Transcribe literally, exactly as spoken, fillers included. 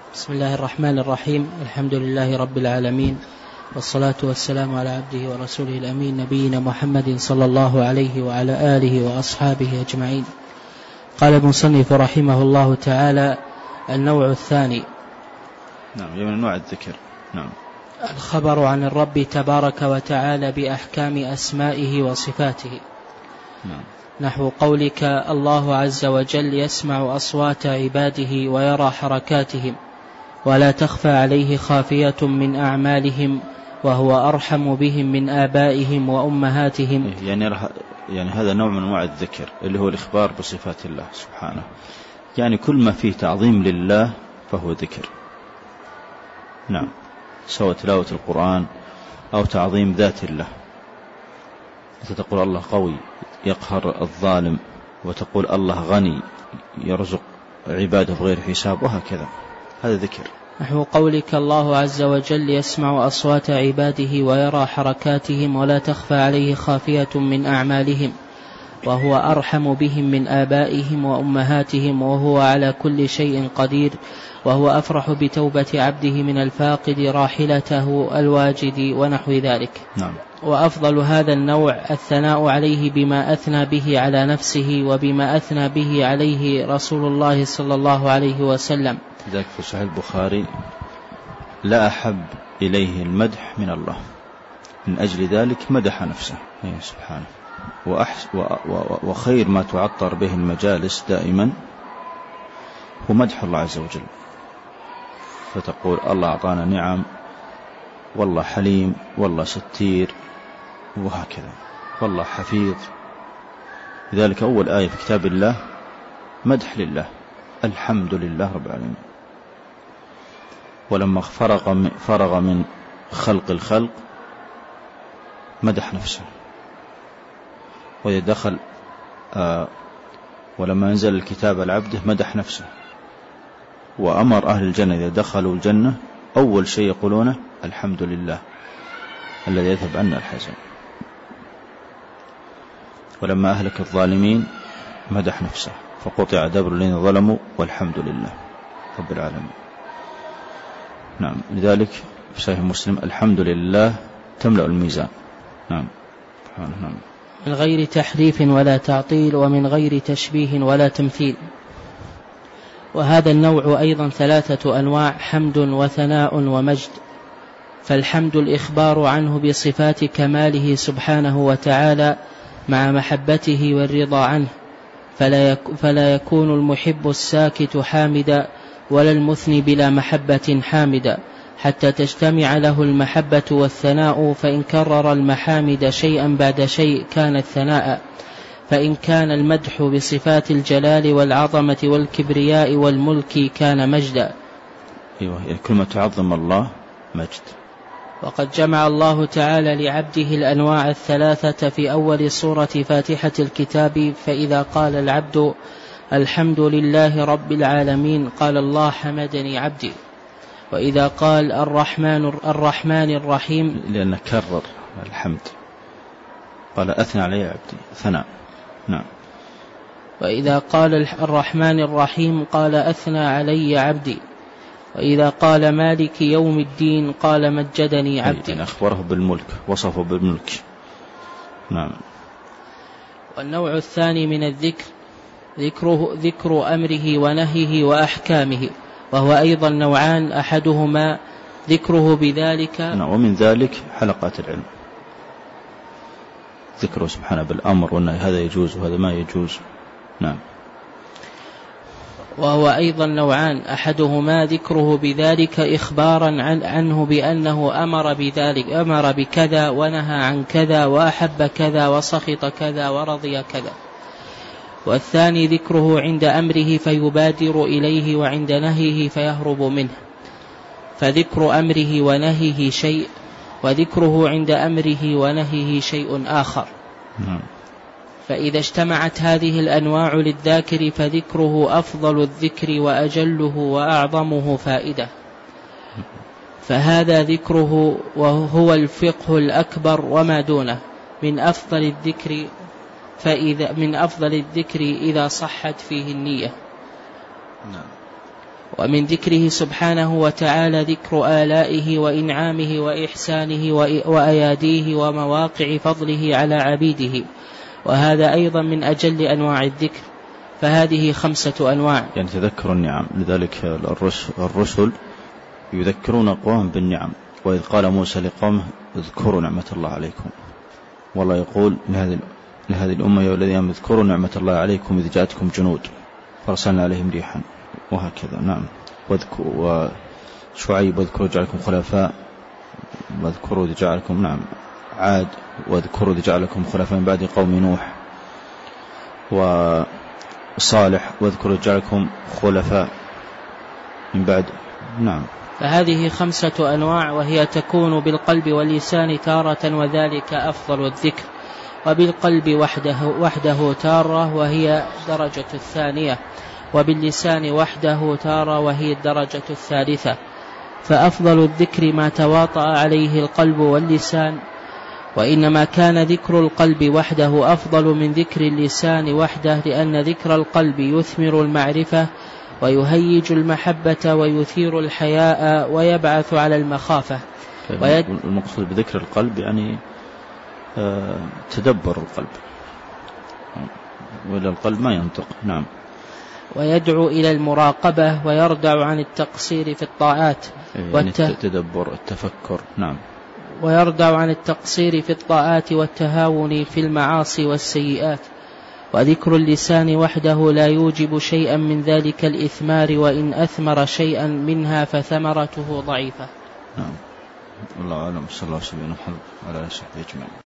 بسم الله الرحمن الرحيم. الحمد لله رب العالمين، والصلاة والسلام على عبده ورسوله الأمين نبينا محمد صلى الله عليه وعلى آله وأصحابه أجمعين. قال المصنف رحمه الله تعالى: النوع الثاني. نعم، من أنواع الذكر. نعم. الخبر عن الرب تبارك وتعالى بأحكام أسمائه وصفاته. نعم. نحو قولك: الله عز وجل يسمع أصوات عباده ويرى حركاتهم ولا تخفى عليه خافية من أعمالهم وهو أرحم بهم من آبائهم وأمهاتهم. يعني, يعني هذا نوع من أنواع الذكر اللي هو الإخبار بصفات الله سبحانه. يعني كل ما فيه تعظيم لله فهو ذكر. نعم، سواء تلاوة القرآن أو تعظيم ذات الله. تقول الله قوي يقهر الظالم، وتقول الله غني يرزق عباده بغير حساب، وهكذا. هذا ذكر. نحو قولك: الله عز وجل يسمع أصوات عباده ويرى حركاتهم ولا تخفى عليه خافية من أعمالهم وهو أرحم بهم من آبائهم وأمهاتهم وهو على كل شيء قدير وهو أفرح بتوبة عبده من الفاقد راحلته الواجد ونحو ذلك. نعم. وأفضل هذا النوع الثناء عليه بما أثنى به على نفسه وبما أثنى به عليه رسول الله صلى الله عليه وسلم. ذلك في صحيح البخاري: لا أحب إليه المدح من الله، من أجل ذلك مدح نفسه سبحانه. وخير ما تعطر به المجالس دائما هو مدح الله عز وجل، فتقول الله أعطانا نعم، والله حليم، والله ستير، وهكذا، والله حفيظ. لذلك أول آية في كتاب الله مدح لله، الحمد لله رب العالمين. ولما فرغ من, فرغ من خلق الخلق مدح نفسه. وإذا دخل آه ولما أنزل الكتاب العبد مدح نفسه. وأمر أهل الجنة إذا دخلوا الجنة أول شيء يقولونه: الحمد لله الذي يذهب عنا الحزن. ولما أهلك الظالمين مدح نفسه، فقطع دبر الذين ظلموا والحمد لله رب العالمين. نعم، لذلك في صحيح مسلم: الحمد لله تملأ الميزان. نعم. نعم. من غير تحريف ولا تعطيل ومن غير تشبيه ولا تمثيل. وهذا النوع أيضا ثلاثة أنواع: حمد وثناء ومجد. فالحمد الإخبار عنه بصفات كماله سبحانه وتعالى مع محبته والرضا عنه، فلا, يك فلا يكون المحب الساكت حامدا ولا المثني بلا محبة حامدا، حتى تجتمع له المحبة والثناء. فإن كرر المحامد شيئا بعد شيء كان الثناء، فإن كان المدح بصفات الجلال والعظمة والكبرياء والملك كان مجدا. أيوة، كل ما تعظم الله مجد. وقد جمع الله تعالى لعبده الأنواع الثلاثة في أول سورة فاتحة الكتاب. فإذا قال العبد الحمد لله رب العالمين قال الله حمدني عبدي. وإذا قال الرحمن, الرحمن الرحيم، لأنه كرر الحمد، قال أثنى علي عبدي، ثناء. نعم. وإذا قال الرحمن الرحيم قال أثنى علي عبدي. وإذا قال مالك يوم الدين قال مجدني عبدي. يعني أخبره بالملك، وصفه بالملك. نعم. والنوع الثاني من الذكر ذكره ذكر أمره ونهيه وأحكامه، وهو أيضا نوعان: أحدهما ذكره بذلك. نعم. ومن ذلك حلقات العلم، ذكره سبحانه بالأمر والنهي، هذا يجوز وهذا ما يجوز. نعم. وهو أيضا نوعان: أحدهما ذكره بذلك إخبارا عن عنه بأنه أمر بذلك، أمر بكذا ونهى عن كذا وأحب كذا وسخط كذا ورضي كذا. والثاني ذكره عند أمره فيبادر إليه وعند نهيه فيهرب منه. فذكر أمره ونهيه شيء، وذكره عند أمره ونهيه شيء آخر. نعم. فإذا اجتمعت هذه الأنواع للذاكر فذكره أفضل الذكر وأجله وأعظمه فائدة. فهذا ذكره وهو الفقه الأكبر وما دونه من أفضل الذكر، فإذا من أفضل الذكر إذا صحت فيه النية. نعم. ومن ذكره سبحانه وتعالى ذكر آلائه وإنعامه وإحسانه وأياديه ومواقع فضله على عبيده، وهذا أيضا من أجل أنواع الذكر، فهذه خمسة أنواع. يعني تذكر النعم، لذلك الرسل يذكرون قوم بالنعم، وإذ قال موسى لقومه اذكروا نعمة الله عليكم، والله يقول لهذه لهذه الأمة يا الذين اذكروا نعمة الله عليكم إذ جاءتكم جنود فارسلنا عليهم ريحا، وهكذا. نعم. واذكروا وشعيب واذكروا جعلكم خلفاء، واذكروا جعلكم نعم عاد، واذكروا جعلكم خلفاء من بعد قوم نوح، وصالح واذكروا جعلكم خلفاء من بعد. نعم. فهذه خمسة أنواع، وهي تكون بالقلب واللسان تارة، وذلك أفضل الذكر، وبالقلب وحده, وحده تارة وهي درجة الثانية، وباللسان وحده تارة وهي الدرجة الثالثة. فأفضل الذكر ما تواطأ عليه القلب واللسان، وإنما كان ذكر القلب وحده أفضل من ذكر اللسان وحده، لأن ذكر القلب يثمر المعرفة ويهيج المحبة ويثير الحياء ويبعث على المخافة. ويد... المقصود بذكر القلب يعني آه تدبر القلب، وإلى القلب ما ينطق. نعم. ويدعو إلى المراقبة ويردع عن التقصير في الطاعات، يعني والت... التدبر التفكر. نعم. ويردع عن التقصير في الطاعات والتهاون في المعاصي والسيئات. وذكر اللسان وحده لا يوجب شيئا من ذلك الإثمار، وإن أثمر شيئا منها فثمرته ضعيفة. نعم. والله أعلم. صلى الله عليه وسلم وعلى آله وصحبه أجمعين.